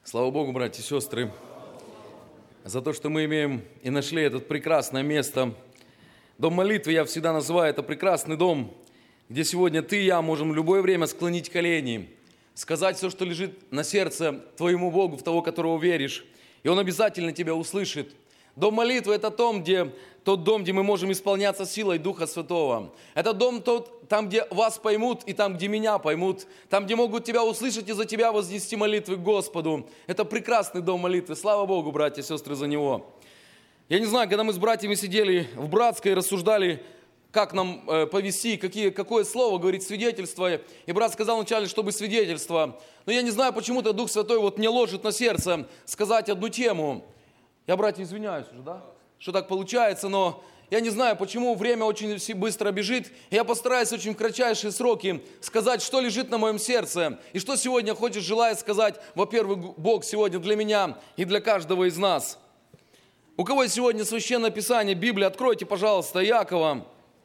Слава Богу, братья и сестры, за то, что мы имеем и нашли это прекрасное место. Дом молитвы, я всегда называю это прекрасный дом, где сегодня ты и я можем в любое время склонить колени, сказать все, что лежит на сердце твоему Богу, в того, которого веришь, и Он обязательно тебя услышит. Дом молитвы – это тот дом, где мы можем исполняться силой Духа Святого. Это дом там, где вас поймут, и там, где меня поймут. Там, где могут тебя услышать и за тебя вознести молитвы к Господу. Это прекрасный дом молитвы. Слава Богу, братья и сестры, за него. Я не знаю, когда мы с братьями сидели в Братской и рассуждали, как нам повести, какое слово говорит свидетельство. И брат сказал вначале, чтобы свидетельство. Но я не знаю, почему-то Дух Святой мне ложит на сердце сказать одну тему. Я, братья, извиняюсь уже, да? Что так получается, но я не знаю, почему время очень быстро бежит. Я постараюсь очень в кратчайшие сроки сказать, что лежит на моем сердце. И что сегодня желает сказать, во-первых, Бог сегодня для меня и для каждого из нас. У кого сегодня Священное Писание, Библия, откройте, пожалуйста, Иакова,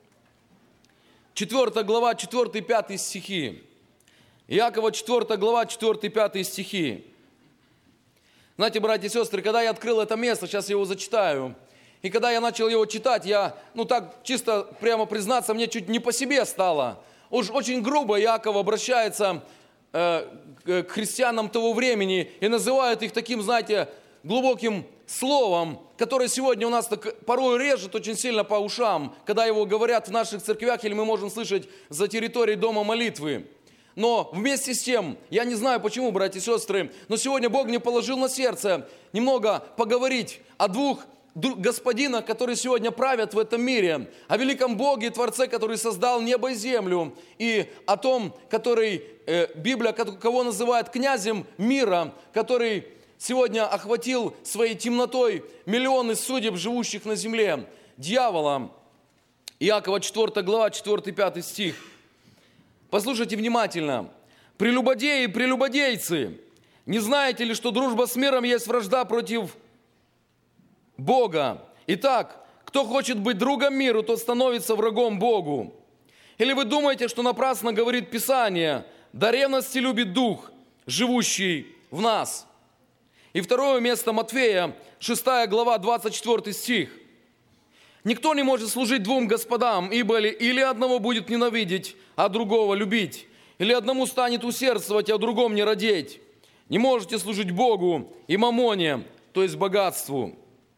4 глава, 4 и 5 стихи. Иакова, 4 глава, 4 и 5 стихи. Знаете, братья и сестры, когда я открыл это место, сейчас я его зачитаю, и когда я начал его читать, я, так чисто прямо признаться, мне чуть не по себе стало. Уж очень грубо Иаков обращается к христианам того времени и называет их таким, знаете, глубоким словом, которое сегодня у нас порой режет очень сильно по ушам, когда его говорят в наших церквях, или мы можем слышать за территорией дома молитвы. Но вместе с тем, я не знаю почему, братья и сестры, но сегодня Бог мне положил на сердце немного поговорить о двух господинах, которые сегодня правят в этом мире, о великом Боге и Творце, который создал небо и землю, и о том, который Библия, кого называет князем мира, который сегодня охватил своей темнотой миллионы судеб, живущих на земле, дьявола. Иакова 4 глава, 4-5 стих. Послушайте внимательно. «Прелюбодеи и прелюбодейцы, не знаете ли, что дружба с миром есть вражда против Бога? Итак, кто хочет быть другом миру, тот становится врагом Богу. Или вы думаете, что напрасно говорит Писание, до ревности любит Дух, живущий в нас?» И второе место Матфея, 6 глава, 24 стих. «Никто не может служить двум господам, ибо или одного будет ненавидеть, а другого любить, или одному станет усердствовать, а другому не родить. Не можете служить Богу и мамоне, то есть богатству».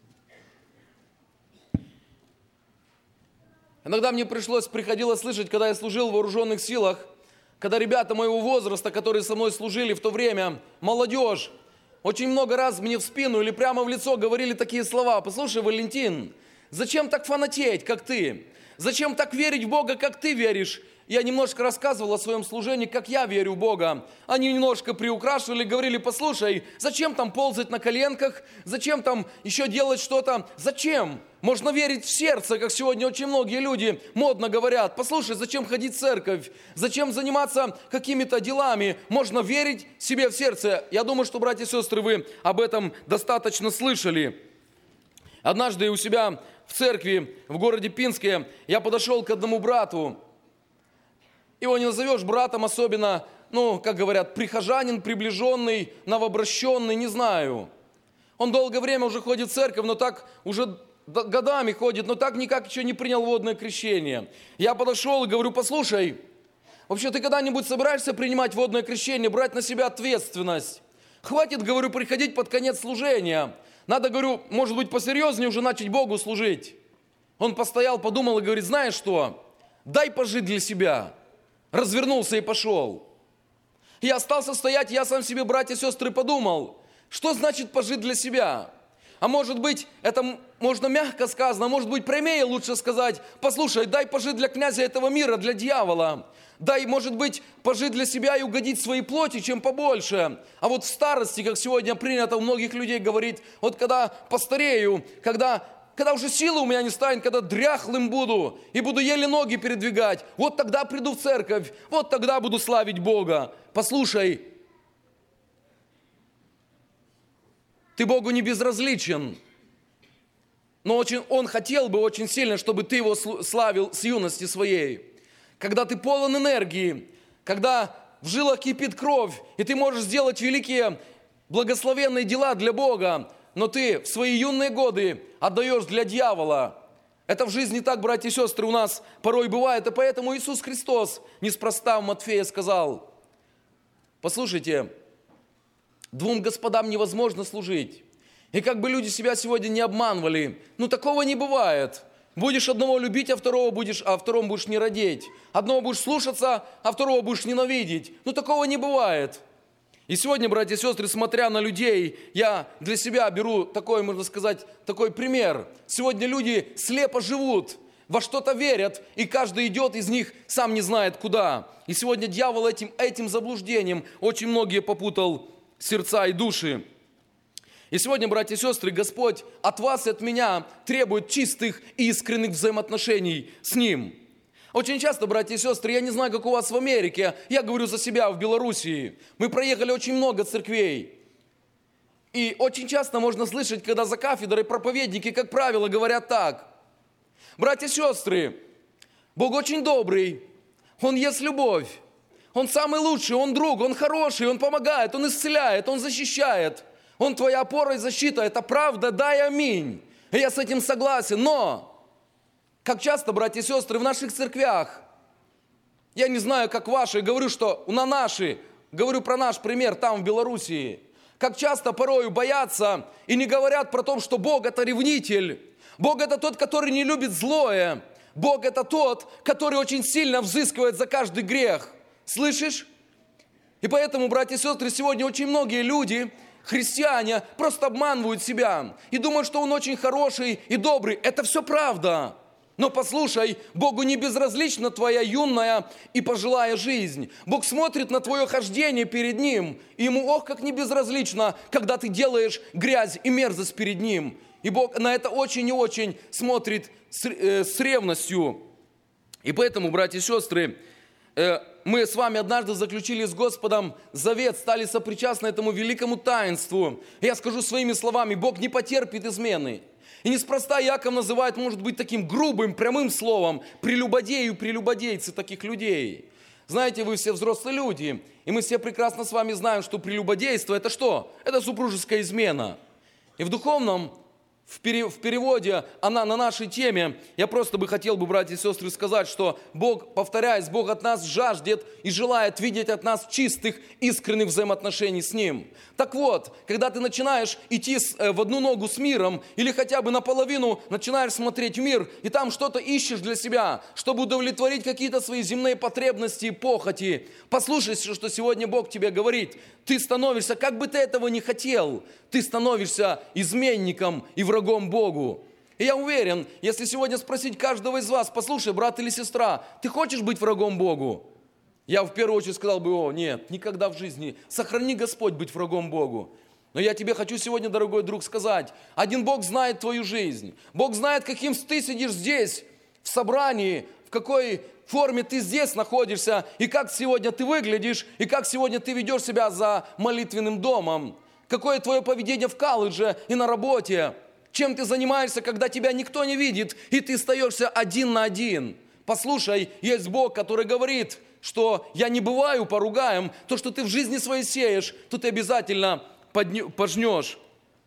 Иногда мне приходилось слышать, когда я служил в вооруженных силах, когда ребята моего возраста, которые со мной служили в то время, молодежь, очень много раз мне в спину или прямо в лицо говорили такие слова: «Послушай, Валентин, зачем так фанатеть, как ты? Зачем так верить в Бога, как ты веришь?» Я немножко рассказывал о своем служении, как я верю в Бога. Они немножко приукрашивали, говорили: «Послушай, зачем там ползать на коленках? Зачем там еще делать что-то? Зачем? Можно верить в сердце, как сегодня очень многие люди модно говорят. Послушай, зачем ходить в церковь? Зачем заниматься какими-то делами? Можно верить себе в сердце». Я думаю, что, братья и сестры, вы об этом достаточно слышали. Однажды у себя в церкви в городе Пинске я подошел к одному брату. Его не назовешь братом особенно, как говорят, прихожанин, приближенный, новообращенный, не знаю. Он долгое время уже ходит в церковь, но так уже годами ходит, но так никак еще не принял водное крещение. Я подошел и говорю: «Послушай, вообще ты когда-нибудь собираешься принимать водное крещение, брать на себя ответственность? Хватит, говорю, приходить под конец служения. Надо, говорю, может быть, посерьезнее уже начать Богу служить». Он постоял, подумал и говорит: «Знаешь что, дай пожить для себя». Развернулся и пошел. Я остался стоять, я сам себе, братья и сестры, подумал, что значит пожить для себя? А может быть, это можно мягко сказано, может быть, прямее лучше сказать: «Послушай, дай пожить для князя этого мира, для дьявола. Дай, может быть, пожить для себя и угодить своей плоти, чем побольше». А вот в старости, как сегодня принято у многих людей говорить, вот когда постарею, когда уже силы у меня не станет, когда дряхлым буду и буду еле ноги передвигать, вот тогда приду в церковь, вот тогда буду славить Бога. Послушай, ты Богу не безразличен, но Он хотел бы очень сильно, чтобы ты Его славил с юности своей. Когда ты полон энергии, когда в жилах кипит кровь, и ты можешь сделать великие благословенные дела для Бога, но ты в свои юные годы отдаешь для дьявола. Это в жизни так, братья и сестры, у нас порой бывает. И поэтому Иисус Христос неспроста в Матфея сказал: послушайте, двум господам невозможно служить. И как бы люди себя сегодня не обманывали, такого не бывает. Будешь одного любить, а втором будешь не радеть. Одного будешь слушаться, а второго будешь ненавидеть. Такого не бывает. И сегодня, братья и сестры, смотря на людей, я для себя беру такой, можно сказать, такой пример. Сегодня люди слепо живут, во что-то верят, и каждый идет из них, сам не знает куда. И сегодня дьявол этим заблуждением очень многие попутал сердца и души. И сегодня, братья и сестры, Господь от вас и от меня требует чистых и искренних взаимоотношений с Ним. Очень часто, братья и сестры, я не знаю, как у вас в Америке, я говорю за себя в Белоруссии, мы проехали очень много церквей. И очень часто можно слышать, когда за кафедрой проповедники, как правило, говорят так: братья и сестры, Бог очень добрый, Он есть любовь, Он самый лучший, Он друг, Он хороший, Он помогает, Он исцеляет, Он защищает, Он твоя опора и защита, это правда, да и аминь. И я с этим согласен, но... Как часто, братья и сестры, в наших церквях, я не знаю, как ваши, говорю про наш пример там, в Белоруссии, как часто порою боятся и не говорят про то, что Бог – это ревнитель, Бог – это тот, который не любит злое, Бог – это тот, который очень сильно взыскивает за каждый грех. Слышишь? И поэтому, братья и сестры, сегодня очень многие люди, христиане, просто обманывают себя и думают, что он очень хороший и добрый. Это все правда. Но послушай, Богу не безразлична твоя юная и пожилая жизнь. Бог смотрит на твое хождение перед Ним, и Ему, как не безразлично, когда ты делаешь грязь и мерзость перед Ним. И Бог на это очень и очень смотрит с ревностью. И поэтому, братья и сестры, мы с вами однажды заключили с Господом завет, стали сопричастны этому великому таинству. Я скажу своими словами: Бог не потерпит измены. И неспроста Иаков называет, может быть, таким грубым, прямым словом прелюбодею, прелюбодейцы таких людей. Знаете, вы все взрослые люди, и мы все прекрасно с вами знаем, что прелюбодейство – это что? Это супружеская измена. И в духовном, в переводе она на нашей теме, я просто хотел бы, братья и сестры, сказать, что Бог, повторяюсь, Бог от нас жаждет и желает видеть от нас чистых, искренних взаимоотношений с Ним. Так вот, когда ты начинаешь идти в одну ногу с миром, или хотя бы наполовину начинаешь смотреть в мир, и там что-то ищешь для себя, чтобы удовлетворить какие-то свои земные потребности и похоти, послушай, что сегодня Бог тебе говорит. Ты становишься, как бы ты этого не хотел, ты становишься изменником и врагом Богу. И я уверен, если сегодня спросить каждого из вас: послушай, брат или сестра, ты хочешь быть врагом Богу? Я в первую очередь сказал бы: нет, никогда в жизни. Сохрани, Господь, быть врагом Богу. Но я тебе хочу сегодня, дорогой друг, сказать: один Бог знает твою жизнь. Бог знает, каким ты сидишь здесь, в собрании, в какой форме ты здесь находишься, и как сегодня ты выглядишь, и как сегодня ты ведешь себя за молитвенным домом. Какое твое поведение в колледже и на работе. Чем ты занимаешься, когда тебя никто не видит, и ты остаешься один на один. Послушай, есть Бог, который говорит, что я не бываю поругаем, то, что ты в жизни своей сеешь, то ты обязательно пожнешь.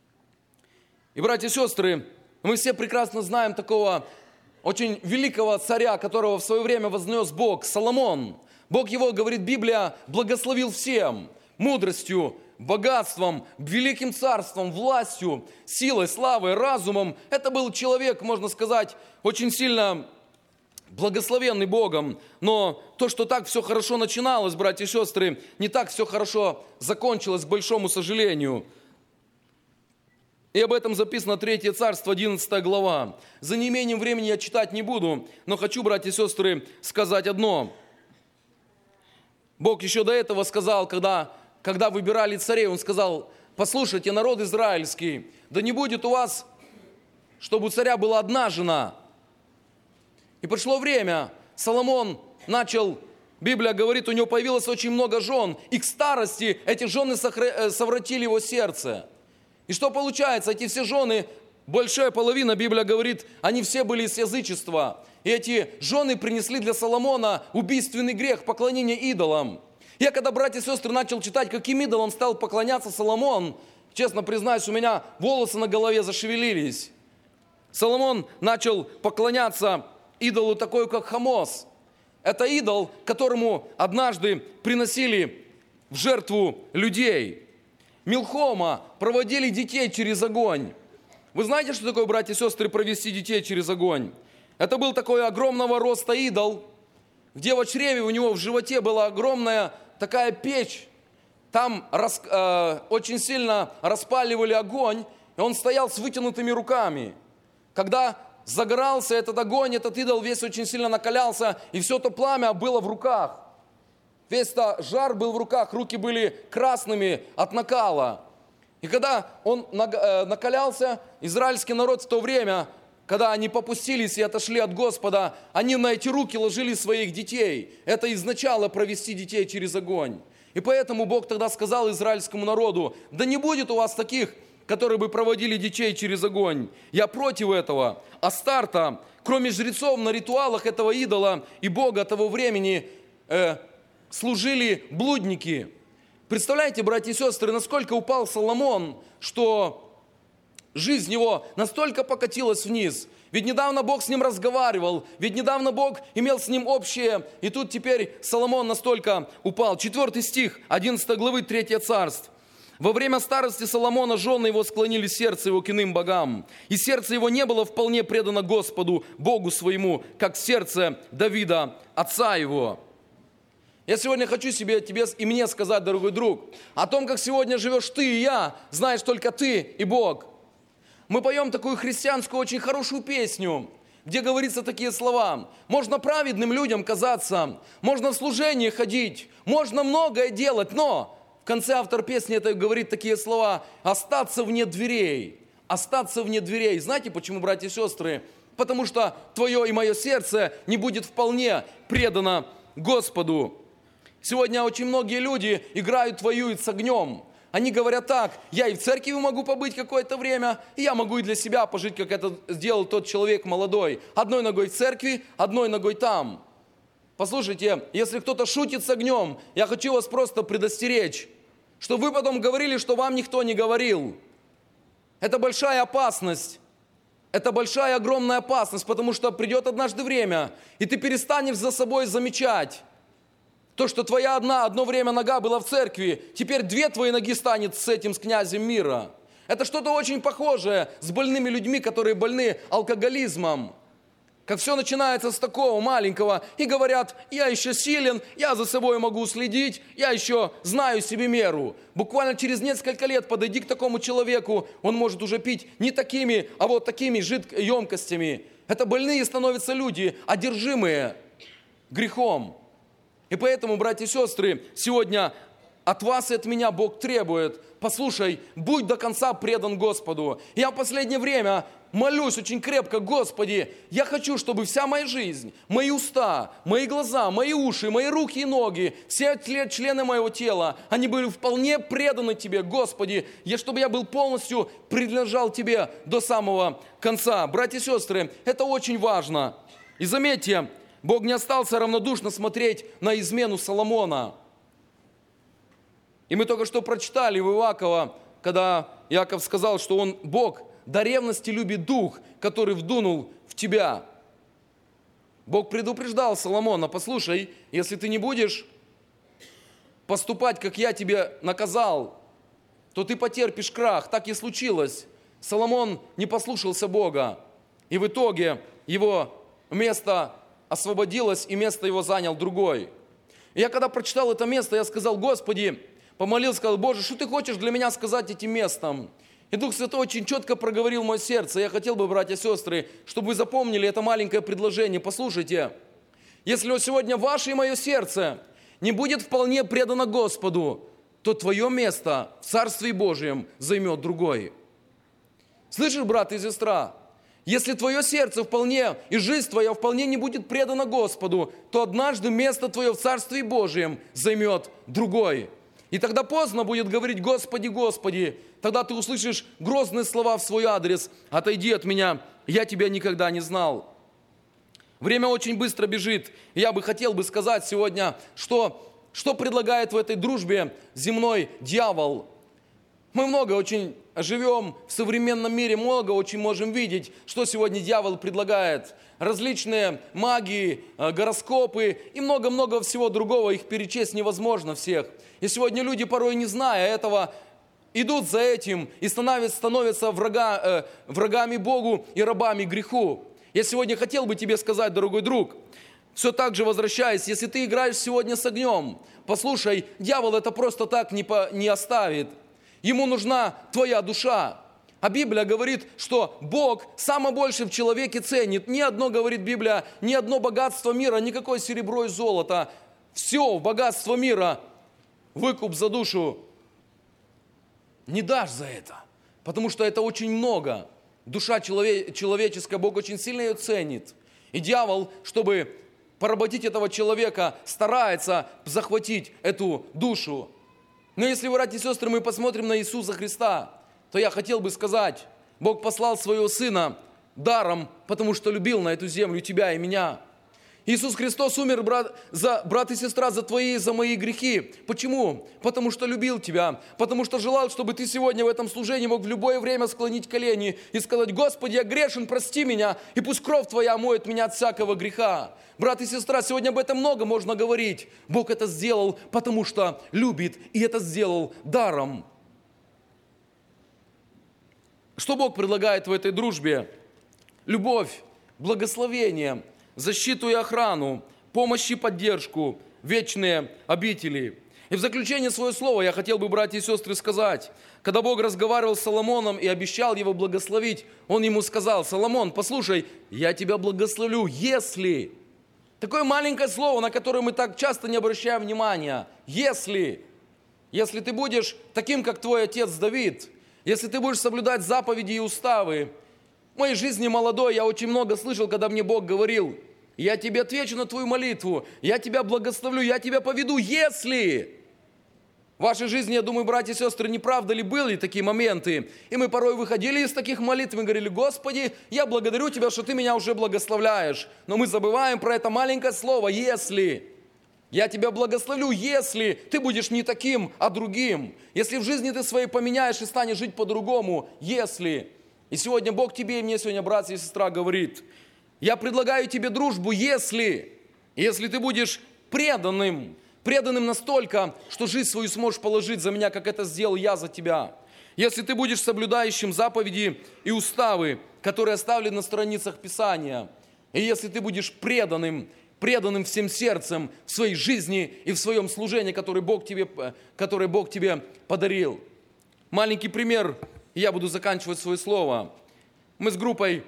И, братья и сестры, мы все прекрасно знаем такого очень великого царя, которого в свое время вознес Бог, Соломон. Бог его, говорит Библия, благословил всем: мудростью, богатством, великим царством, властью, силой, славой, разумом. Это был человек, можно сказать, очень сильно благословенный Богом, но то, что так все хорошо начиналось, братья и сестры, не так все хорошо закончилось, к большому сожалению. И об этом записано 3 Царство, 11 глава. За неимением времени я читать не буду, но хочу, братья и сестры, сказать одно. Бог еще до этого сказал, когда выбирали царей, Он сказал: послушайте, народ израильский, да не будет у вас, чтобы у царя была одна жена. И пришло время, Соломон начал, Библия говорит, у него появилось очень много жен, и к старости эти жены совратили его сердце. И что получается? Эти все жены, большая половина, Библия говорит, они все были из язычества. И эти жены принесли для Соломона убийственный грех, поклонение идолам. Я когда, братья и сестры, начал читать, каким идолам стал поклоняться Соломон, честно признаюсь, у меня волосы на голове зашевелились. Соломон начал поклоняться идолу такой, как Хамос. Это идол, которому однажды приносили в жертву людей. Милхома проводили детей через огонь. Вы знаете, что такое, братья и сестры, провести детей через огонь? Это был такой огромного роста идол, где в чреве у него в животе была огромная такая печь. Там очень сильно распаливали огонь, и он стоял с вытянутыми руками. Когда загорался этот огонь, этот идол весь очень сильно накалялся, и все то пламя было в руках. Весь это жар был в руках, руки были красными от накала. И когда он накалялся, израильский народ в то время, когда они попустились и отошли от Господа, они на эти руки ложили своих детей. Это изначало провести детей через огонь. И поэтому Бог тогда сказал израильскому народу: да не будет у вас таких, которые бы проводили детей через огонь. Я против этого. Астарта, кроме жрецов на ритуалах этого идола и Бога того времени, служили блудники. Представляете, братья и сестры, насколько упал Соломон, что жизнь его настолько покатилась вниз. Ведь недавно Бог с ним разговаривал, ведь недавно Бог имел с ним общее, и тут теперь Соломон настолько упал. 4 стих 11 главы 3 Царств. Во время старости Соломона жены его склонили сердце его к иным богам, и сердце его не было вполне предано Господу, Богу своему, как сердце Давида, отца его. Я сегодня хочу тебе и мне сказать, дорогой друг, о том, как сегодня живешь ты и я, знаешь только ты и Бог. Мы поем такую христианскую, очень хорошую песню, где говорится такие слова: можно праведным людям казаться, можно в служение ходить, можно многое делать, но... В конце автор песни этой говорит такие слова: остаться вне дверей. Остаться вне дверей. Знаете почему, братья и сестры? Потому что твое и мое сердце не будет вполне предано Господу. Сегодня очень многие люди играют, воюют с огнем. Они говорят так: я и в церкви могу побыть какое-то время, и я могу и для себя пожить, как это сделал тот человек молодой. Одной ногой в церкви, одной ногой там. Послушайте, если кто-то шутит с огнем, я хочу вас просто предостеречь, что вы потом говорили, что вам никто не говорил. Это большая опасность. Это большая, огромная опасность, потому что придет однажды время, и ты перестанешь за собой замечать то, что твоя одно время нога была в церкви, теперь 2 твои ноги станет с этим, с князем мира. Это что-то очень похожее с больными людьми, которые больны алкоголизмом. Как все начинается с такого маленького, и говорят: я еще силен, я за собой могу следить, я еще знаю себе меру. Буквально через несколько лет подойди к такому человеку, он может уже пить не такими, а вот такими емкостями. Это больные становятся люди, одержимые грехом. И поэтому, братья и сестры, сегодня от вас и от меня Бог требует: послушай, будь до конца предан Господу. Я в последнее время молюсь очень крепко: Господи, я хочу, чтобы вся моя жизнь, мои уста, мои глаза, мои уши, мои руки и ноги, все члены моего тела, они были вполне преданы Тебе, Господи, чтобы я был полностью принадлежал Тебе до самого конца. Братья и сестры, это очень важно. И заметьте, Бог не остался равнодушно смотреть на измену Соломона. И мы только что прочитали у Иакова, когда Иаков сказал, что он, Бог, до ревности любит дух, который вдунул в тебя. Бог предупреждал Соломона: послушай, если ты не будешь поступать, как я тебе наказал, то ты потерпишь крах. Так и случилось. Соломон не послушался Бога, и в итоге его место освободилось, и место его занял другой. И я когда прочитал это место, я сказал: Господи, помолился, сказал: Боже, что ты хочешь для меня сказать этим местом? И Дух Святой очень четко проговорил мое сердце. Я хотел бы, братья и сестры, чтобы вы запомнили это маленькое предложение. Послушайте, если сегодня ваше и мое сердце не будет вполне предано Господу, то твое место в Царстве Божьем займет другой. Слышишь, брат и сестра? Если твое сердце вполне и жизнь твоя вполне не будет предана Господу, то однажды место твое в Царстве Божьем займет другой. И тогда поздно будет говорить: Господи, Господи. Тогда ты услышишь грозные слова в свой адрес: отойди от меня, я тебя никогда не знал. Время очень быстро бежит. И я бы хотел сказать сегодня, что Что предлагает в этой дружбе земной дьявол? Мы много очень живем в современном мире, много очень можем видеть, что сегодня дьявол предлагает. Различные магии, гороскопы и много-много всего другого, их перечесть невозможно всех. И сегодня люди, порой не зная этого, идут за этим и становятся врагами Богу и рабами греху. Я сегодня хотел бы тебе сказать, дорогой друг, все так же возвращаясь, если ты играешь сегодня с огнем, послушай, дьявол это просто так не оставит. Ему нужна твоя душа. А Библия говорит, что Бог самое большее в человеке ценит. Ни одно, говорит Библия, ни одно богатство мира, никакое серебро и золото. Все богатство мира, выкуп за душу не дашь за это. Потому что это очень много. Душа человеческая, Бог очень сильно ее ценит. И дьявол, чтобы поработить этого человека, старается захватить эту душу. Но если, братья и сестры, мы посмотрим на Иисуса Христа, то я хотел бы сказать, Бог послал своего Сына даром, потому что любил на эту землю тебя и меня. Иисус Христос умер, брат и сестра, за твои и за мои грехи. Почему? Потому что любил тебя, потому что желал, чтобы ты сегодня в этом служении мог в любое время склонить колени и сказать: Господи, я грешен, прости меня, и пусть кровь Твоя омоет меня от всякого греха. Брат и сестра, сегодня об этом много можно говорить. Бог это сделал, потому что любит, и это сделал даром. Что Бог предлагает в этой дружбе? Любовь, благословение, защиту и охрану, помощь и поддержку, вечные обители. И в заключение свое слово я хотел бы, братья и сестры, сказать. Когда Бог разговаривал с Соломоном и обещал его благословить, Он ему сказал: Соломон, послушай, я тебя благословлю, если... Такое маленькое слово, на которое мы так часто не обращаем внимания. Если ты будешь таким, как твой отец Давид, если ты будешь соблюдать заповеди и уставы. В моей жизни молодой я очень много слышал, когда мне Бог говорил: я тебе отвечу на твою молитву, я тебя благословлю, я тебя поведу, если... В вашей жизни, я думаю, братья и сестры, не правда ли были такие моменты? И мы порой выходили из таких молитв и говорили: Господи, я благодарю Тебя, что Ты меня уже благословляешь. Но мы забываем про это маленькое слово «если». Я тебя благословлю, если ты будешь не таким, а другим. Если в жизни ты своей поменяешь и станешь жить по-другому, если... И сегодня Бог тебе и мне сегодня, братья и сестра, говорит: я предлагаю тебе дружбу, если ты будешь преданным настолько, что жизнь свою сможешь положить за меня, как это сделал я за тебя. Если ты будешь соблюдающим заповеди и уставы, которые оставлены на страницах Писания. И если ты будешь преданным всем сердцем в своей жизни и в своем служении, которое Бог тебе подарил. Маленький пример, и я буду заканчивать свое слово. Мы с группой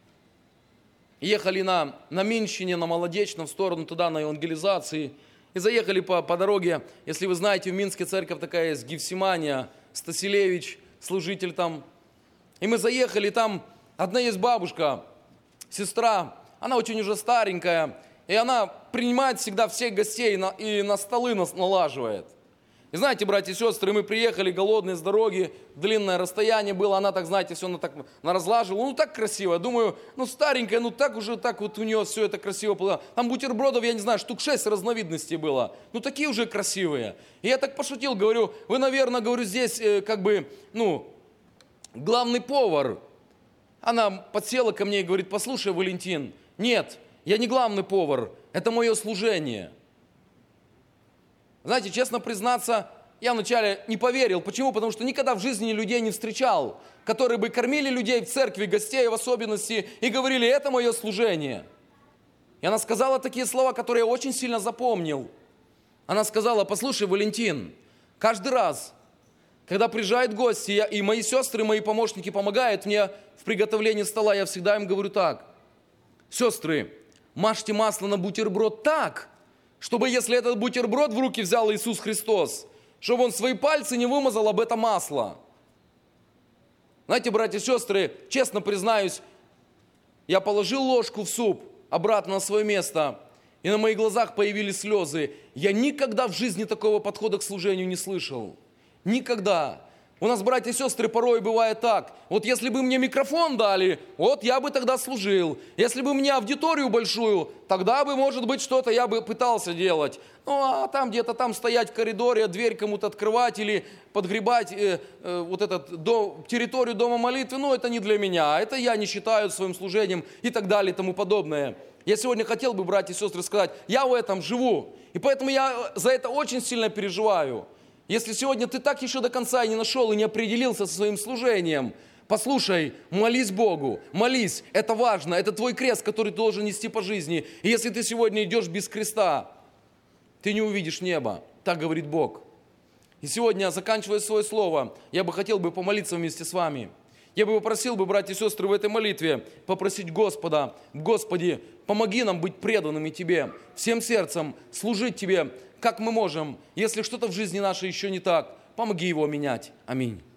ехали на Минщине, на Молодечном, в сторону туда, на евангелизации. И заехали по дороге, если вы знаете, в Минске церковь такая есть, Гефсимания, Стасилевич, служитель там. И мы заехали, там одна есть бабушка, сестра, она очень уже старенькая, и она принимает всегда всех гостей и на столы нас налаживает. И знаете, братья и сестры, мы приехали голодные с дороги, длинное расстояние было, она так, знаете, все разлаживала, так красиво. Я думаю, старенькая, так вот у нее все это красиво было. Там бутербродов, я не знаю, штук 6 разновидностей было. Такие уже красивые. И я так пошутил, говорю: вы, наверное, говорю, здесь главный повар. Она подсела ко мне и говорит: послушай, Валентин, нет, я не главный повар, это мое служение. Знаете, честно признаться, я вначале не поверил. Почему? Потому что никогда в жизни людей не встречал, которые бы кормили людей в церкви, гостей в особенности, и говорили: это мое служение. И она сказала такие слова, которые я очень сильно запомнил. Она сказала: послушай, Валентин, каждый раз, когда приезжают гости, и мои сестры, мои помощники помогают мне в приготовлении стола, я всегда им говорю так: сестры, мажьте масло на бутерброд так, чтобы, если этот бутерброд в руки взял Иисус Христос, чтобы он свои пальцы не вымазал об это масло. Знаете, братья и сестры, честно признаюсь, я положил ложку в суп обратно на свое место, и на моих глазах появились слезы. Я никогда в жизни такого подхода к служению не слышал. Никогда. У нас, братья и сестры, порой бывает так. Вот если бы мне микрофон дали, вот я бы тогда служил. Если бы мне аудиторию большую, тогда бы, может быть, что-то я бы пытался делать. Ну, а там где-то там стоять в коридоре, дверь кому-то открывать или подгребать территорию дома молитвы, ну, это не для меня. Это я не считаю своим служением и так далее и тому подобное. Я сегодня хотел бы, братья и сестры, сказать, я в этом живу. И поэтому я за это очень сильно переживаю. Если сегодня ты так еще до конца и не нашел, и не определился со своим служением, послушай, молись Богу, молись, это важно, это твой крест, который ты должен нести по жизни. И если ты сегодня идешь без креста, ты не увидишь неба, так говорит Бог. И сегодня, заканчивая свое слово, я бы хотел бы помолиться вместе с вами. Я бы попросил, братья и сестры, в этой молитве попросить Господа, Господи, помоги нам быть преданными Тебе, всем сердцем служить Тебе, как мы можем. Если что-то в жизни нашей еще не так, помоги его менять. Аминь.